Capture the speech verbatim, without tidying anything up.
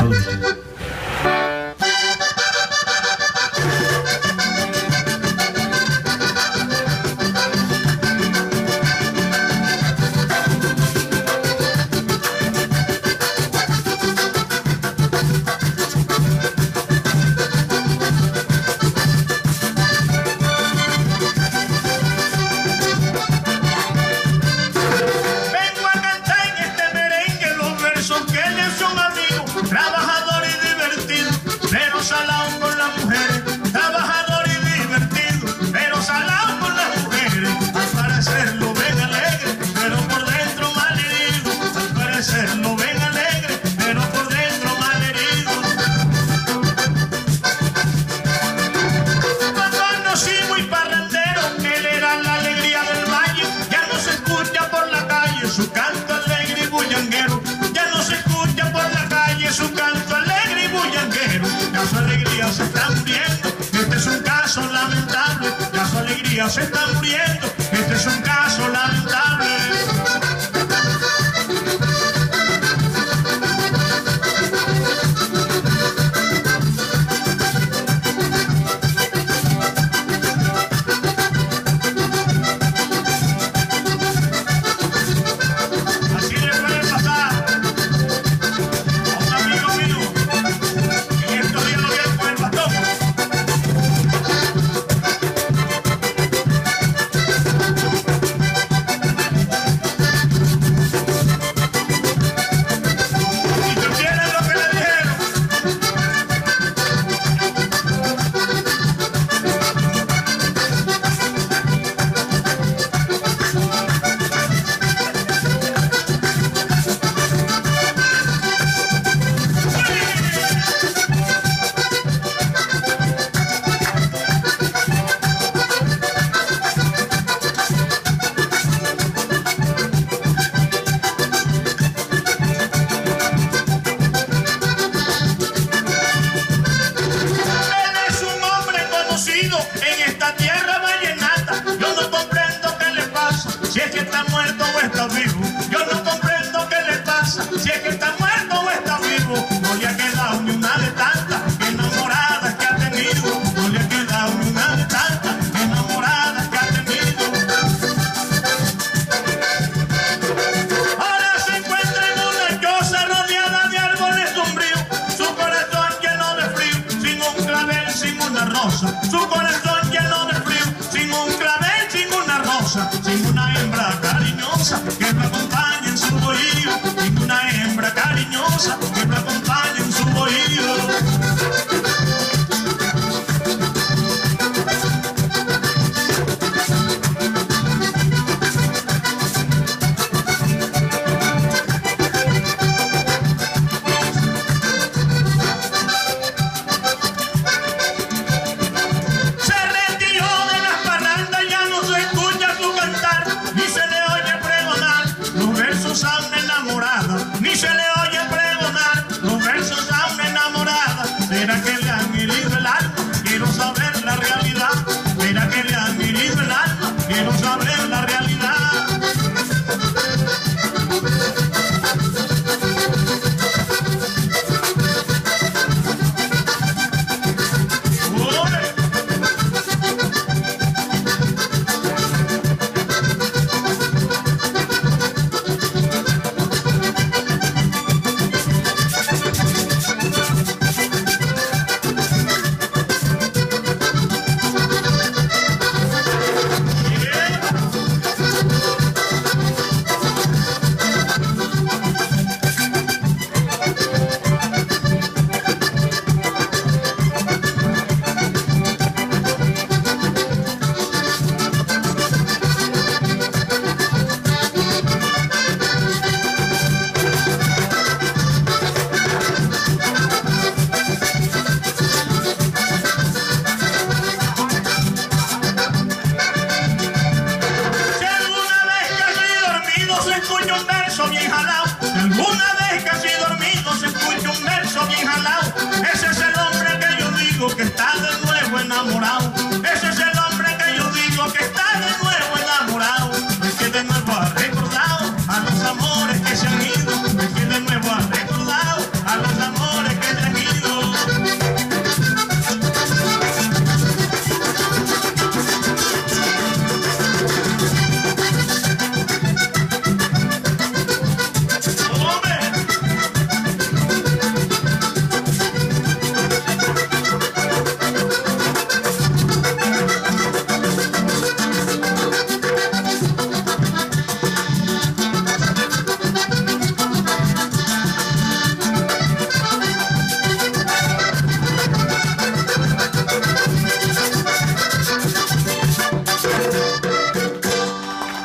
auditiva. Trabajador y divertido, pero salado con las mujeres. Trabajador y divertido, pero salado con las mujeres. Al parecer lo ven alegre, pero por dentro malherido. Al parecer lo ven alegre, pero por dentro malherido. Lo conocí muy parrandero, él era la alegría del valle. Ya no se escucha por la calle su canto alegre y bullanguero. Ya no se escucha por la calle su canto alegre y bullanguero. Ya su alegría se está muriendo, este es un caso lamentable. Ya su alegría se está muriendo, este es un caso lamentable. En esta tierra vallenata, yo no comprendo qué le pasa, si es que está muerto o está vivo. Yo no comprendo qué le pasa, si es que está muerto o está vivo. No le ha quedado ni una de tantas enamoradas que ha tenido. No le ha quedado ni una de tantas enamoradas que ha tenido. Ahora se encuentra en una choza rodeada de árboles sombríos. Su corazón lleno de frío, sin un clavel, sin una rosa. Su corazón lleno de frío, sin un clavel, sin una rosa. Sin una hembra cariñosa que lo acompañe en su bohío. Sin una hembra cariñosa que lo acompañe en su bohío. Ni se le oye pregonar los versos a una enamorada. ¿Será que le han herido el alma? Quiero saber la realidad. ¿Será que le han herido el alma? Quiero saber la realidad. Alguna vez casi dormido se escucha un verso bien jalado.